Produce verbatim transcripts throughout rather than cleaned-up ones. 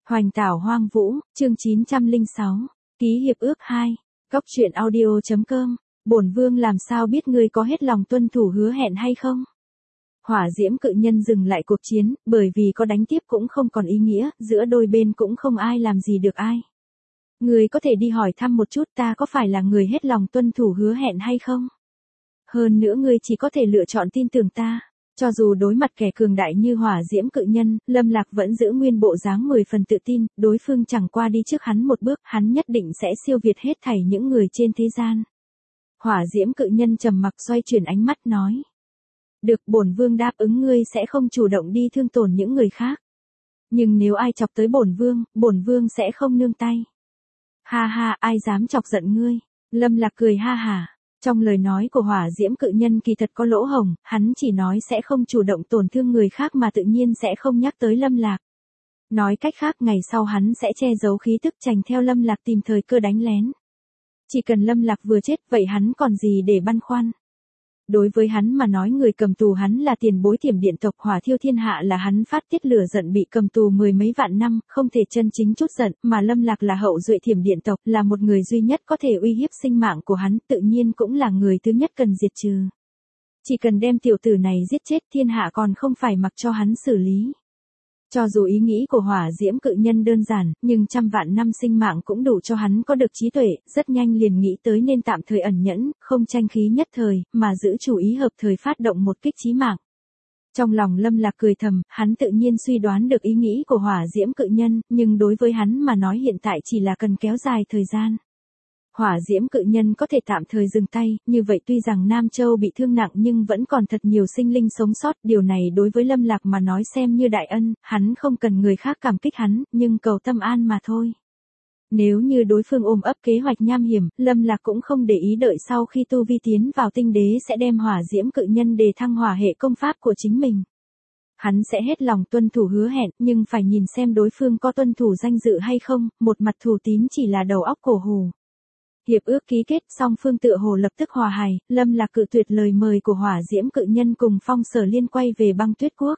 Hoành tảo hoang vũ, chương chín trăm lẻ sáu, ký hiệp ước hai, Cóc truyện audio chấm com, bổn vương làm sao biết ngươi có hết lòng tuân thủ hứa hẹn hay không? Hỏa diễm cự nhân dừng lại cuộc chiến, bởi vì có đánh tiếp cũng không còn ý nghĩa, giữa đôi bên cũng không ai làm gì được ai. Ngươi có thể đi hỏi thăm một chút ta có phải là người hết lòng tuân thủ hứa hẹn hay không? Hơn nữa ngươi chỉ có thể lựa chọn tin tưởng ta. Cho dù đối mặt kẻ cường đại như hỏa diễm cự nhân, Lâm Lạc vẫn giữ nguyên bộ dáng mười phần tự tin, đối phương chẳng qua đi trước hắn một bước, hắn nhất định sẽ siêu việt hết thảy những người trên thế gian. Hỏa diễm cự nhân trầm mặc xoay chuyển ánh mắt nói. Được, bổn vương đáp ứng ngươi sẽ không chủ động đi thương tổn những người khác. Nhưng nếu ai chọc tới bổn vương, bổn vương sẽ không nương tay. Ha ha, ai dám chọc giận ngươi? Lâm Lạc cười ha hả. Trong lời nói của hỏa diễm cự nhân kỳ thật có lỗ hổng, hắn chỉ nói sẽ không chủ động tổn thương người khác mà tự nhiên sẽ không nhắc tới Lâm Lạc. Nói cách khác ngày sau hắn sẽ che giấu khí tức chành theo Lâm Lạc tìm thời cơ đánh lén. Chỉ cần Lâm Lạc vừa chết vậy hắn còn gì để băn khoăn. Đối với hắn mà nói người cầm tù hắn là tiền bối Thiểm Điện tộc Hỏa Thiêu Thiên Hạ là hắn phát tiết lửa giận bị cầm tù mười mấy vạn năm, không thể chân chính chút giận, mà Lâm Lạc là hậu duệ Thiểm Điện tộc, là một người duy nhất có thể uy hiếp sinh mạng của hắn, tự nhiên cũng là người thứ nhất cần diệt trừ. Chỉ cần đem tiểu tử này giết chết thiên hạ còn không phải mặc cho hắn xử lý. Cho dù ý nghĩ của hỏa diễm cự nhân đơn giản, nhưng trăm vạn năm sinh mạng cũng đủ cho hắn có được trí tuệ, rất nhanh liền nghĩ tới nên tạm thời ẩn nhẫn, không tranh khí nhất thời, mà giữ chủ ý hợp thời phát động một kích chí mạng. Trong lòng Lâm Lạc cười thầm, hắn tự nhiên suy đoán được ý nghĩ của hỏa diễm cự nhân, nhưng đối với hắn mà nói hiện tại chỉ là cần kéo dài thời gian. Hỏa diễm cự nhân có thể tạm thời dừng tay, như vậy tuy rằng Nam Châu bị thương nặng nhưng vẫn còn thật nhiều sinh linh sống sót, điều này đối với Lâm Lạc mà nói xem như đại ân, hắn không cần người khác cảm kích hắn, nhưng cầu tâm an mà thôi. Nếu như đối phương ôm ấp kế hoạch nham hiểm, Lâm Lạc cũng không để ý đợi sau khi tu vi tiến vào tinh đế sẽ đem hỏa diễm cự nhân đề thăng hỏa hệ công pháp của chính mình. Hắn sẽ hết lòng tuân thủ hứa hẹn, nhưng phải nhìn xem đối phương có tuân thủ danh dự hay không, một mặt thù tín chỉ là đầu óc cổ hù. Hiệp ước ký kết, song phương tựa hồ lập tức hòa hài, Lâm Lạc cự tuyệt lời mời của hỏa diễm cự nhân cùng Phong Sở Liên quay về Băng Tuyết Quốc.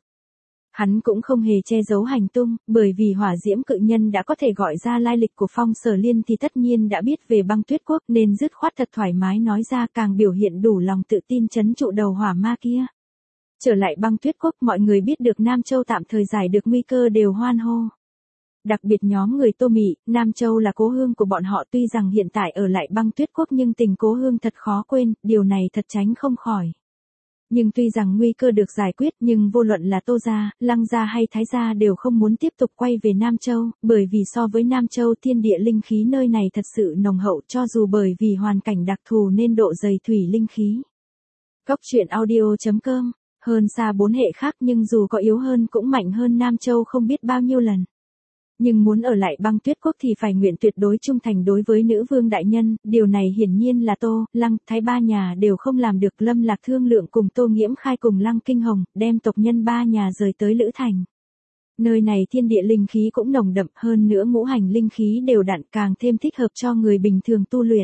Hắn cũng không hề che giấu hành tung, bởi vì hỏa diễm cự nhân đã có thể gọi ra lai lịch của Phong Sở Liên thì tất nhiên đã biết về Băng Tuyết Quốc nên dứt khoát thật thoải mái nói ra, càng biểu hiện đủ lòng tự tin trấn trụ đầu hỏa ma kia. Trở lại Băng Tuyết Quốc, mọi người biết được Nam Châu tạm thời giải được nguy cơ đều hoan hô. Đặc biệt nhóm người Tô Mị, Nam Châu là cố hương của bọn họ, tuy rằng hiện tại ở lại Băng Tuyết Quốc nhưng tình cố hương thật khó quên, điều này thật tránh không khỏi. Nhưng tuy rằng nguy cơ được giải quyết nhưng vô luận là Tô gia, Lăng gia hay Thái gia đều không muốn tiếp tục quay về Nam Châu, bởi vì so với Nam Châu thiên địa linh khí nơi này thật sự nồng hậu, cho dù bởi vì hoàn cảnh đặc thù nên độ dày thủy linh khí. Cóc truyện audio chấm com, hơn xa bốn hệ khác nhưng dù có yếu hơn cũng mạnh hơn Nam Châu không biết bao nhiêu lần. Nhưng muốn ở lại Băng Tuyết Quốc thì phải nguyện tuyệt đối trung thành đối với nữ vương đại nhân, điều này hiển nhiên là Tô, Lăng, Thái ba nhà đều không làm được. Lâm Lạc thương lượng cùng Tô Nghiễm Khai cùng Lăng Kinh Hồng, đem tộc nhân ba nhà rời tới Lữ Thành. Nơi này thiên địa linh khí cũng nồng đậm, hơn nữa ngũ hành linh khí đều đặn, càng thêm thích hợp cho người bình thường tu luyện.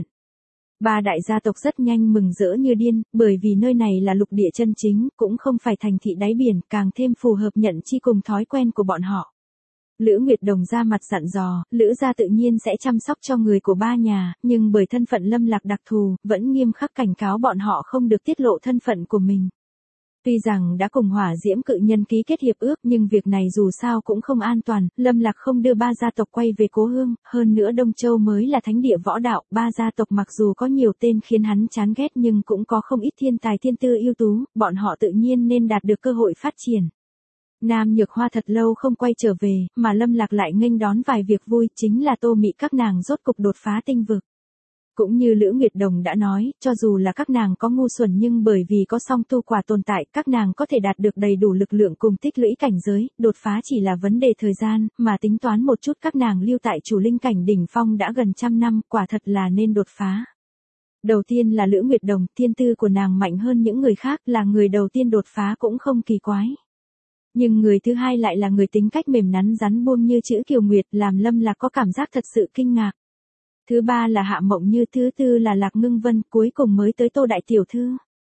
Ba đại gia tộc rất nhanh mừng rỡ như điên, bởi vì nơi này là lục địa chân chính, cũng không phải thành thị đáy biển, càng thêm phù hợp nhận chi cùng thói quen của bọn họ. Lữ Nguyệt Đồng ra mặt dặn dò, Lữ gia tự nhiên sẽ chăm sóc cho người của ba nhà, nhưng bởi thân phận Lâm Lạc đặc thù, vẫn nghiêm khắc cảnh cáo bọn họ không được tiết lộ thân phận của mình. Tuy rằng đã cùng hỏa diễm cự nhân ký kết hiệp ước nhưng việc này dù sao cũng không an toàn, Lâm Lạc không đưa ba gia tộc quay về cố hương, hơn nữa Đông Châu mới là thánh địa võ đạo, ba gia tộc mặc dù có nhiều tên khiến hắn chán ghét nhưng cũng có không ít thiên tài thiên tư ưu tú, bọn họ tự nhiên nên đạt được cơ hội phát triển. Nam Nhược Hoa thật lâu không quay trở về, mà Lâm Lạc lại nghênh đón vài việc vui, chính là Tô Mị các nàng rốt cục đột phá tinh vực. Cũng như Lữ Nguyệt Đồng đã nói, cho dù là các nàng có ngu xuẩn nhưng bởi vì có song tu quả tồn tại, các nàng có thể đạt được đầy đủ lực lượng cùng tích lũy cảnh giới, đột phá chỉ là vấn đề thời gian, mà tính toán một chút các nàng lưu tại chủ linh cảnh đỉnh phong đã gần trăm năm, quả thật là nên đột phá. Đầu tiên là Lữ Nguyệt Đồng, thiên tư của nàng mạnh hơn những người khác, là người đầu tiên đột phá cũng không kỳ quái. Nhưng người thứ hai lại là người tính cách mềm nắn rắn buông như chữ Kiều Nguyệt, làm Lâm Lạc có cảm giác thật sự kinh ngạc. Thứ ba là Hạ Mộng Như, thứ tư là Lạc Ngưng Vân, cuối cùng mới tới Tô đại tiểu thư.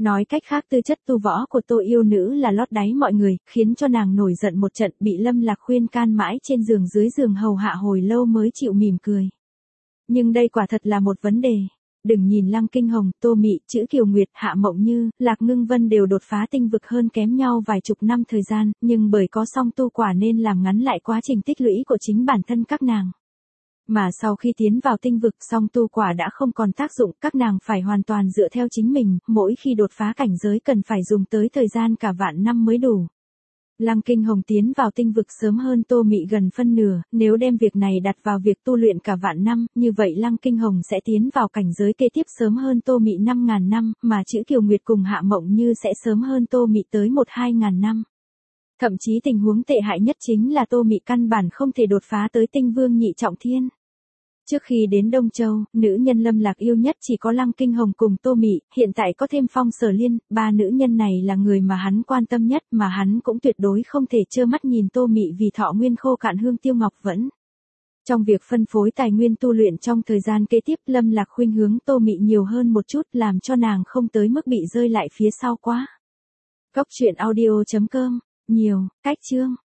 Nói cách khác tư chất tu võ của Tô yêu nữ là lót đáy mọi người, khiến cho nàng nổi giận một trận, bị Lâm Lạc khuyên can mãi trên giường dưới giường hầu hạ hồi lâu mới chịu mỉm cười. Nhưng đây quả thật là một vấn đề. Đừng nhìn Lăng Kinh Hồng, Tô Mị, Chữ Kiều Nguyệt, Hạ Mộng Như, Lạc Ngưng Vân đều đột phá tinh vực hơn kém nhau vài chục năm thời gian, nhưng bởi có song tu quả nên làm ngắn lại quá trình tích lũy của chính bản thân các nàng. Mà sau khi tiến vào tinh vực song tu quả đã không còn tác dụng, các nàng phải hoàn toàn dựa theo chính mình, mỗi khi đột phá cảnh giới cần phải dùng tới thời gian cả vạn năm mới đủ. Lăng Kinh Hồng tiến vào tinh vực sớm hơn Tô Mị gần phân nửa, nếu đem việc này đặt vào việc tu luyện cả vạn năm, như vậy Lăng Kinh Hồng sẽ tiến vào cảnh giới kế tiếp sớm hơn Tô Mị năm ngàn năm, mà Chữ Kiều Nguyệt cùng Hạ Mộng Như sẽ sớm hơn Tô Mị tới một hai ngàn năm. Thậm chí tình huống tệ hại nhất chính là Tô Mị căn bản không thể đột phá tới tinh vương nhị trọng thiên. Trước khi đến Đông Châu, nữ nhân Lâm Lạc yêu nhất chỉ có Lăng Kinh Hồng cùng Tô Mị, hiện tại có thêm Phong Sở Liên, ba nữ nhân này là người mà hắn quan tâm nhất mà hắn cũng tuyệt đối không thể trơ mắt nhìn Tô Mị vì thọ nguyên khô cạn hương tiêu ngọc vẫn. Trong việc phân phối tài nguyên tu luyện trong thời gian kế tiếp Lâm Lạc khuynh hướng Tô Mị nhiều hơn một chút làm cho nàng không tới mức bị rơi lại phía sau quá. Cốc truyện audio chấm com, nhiều, cách chương.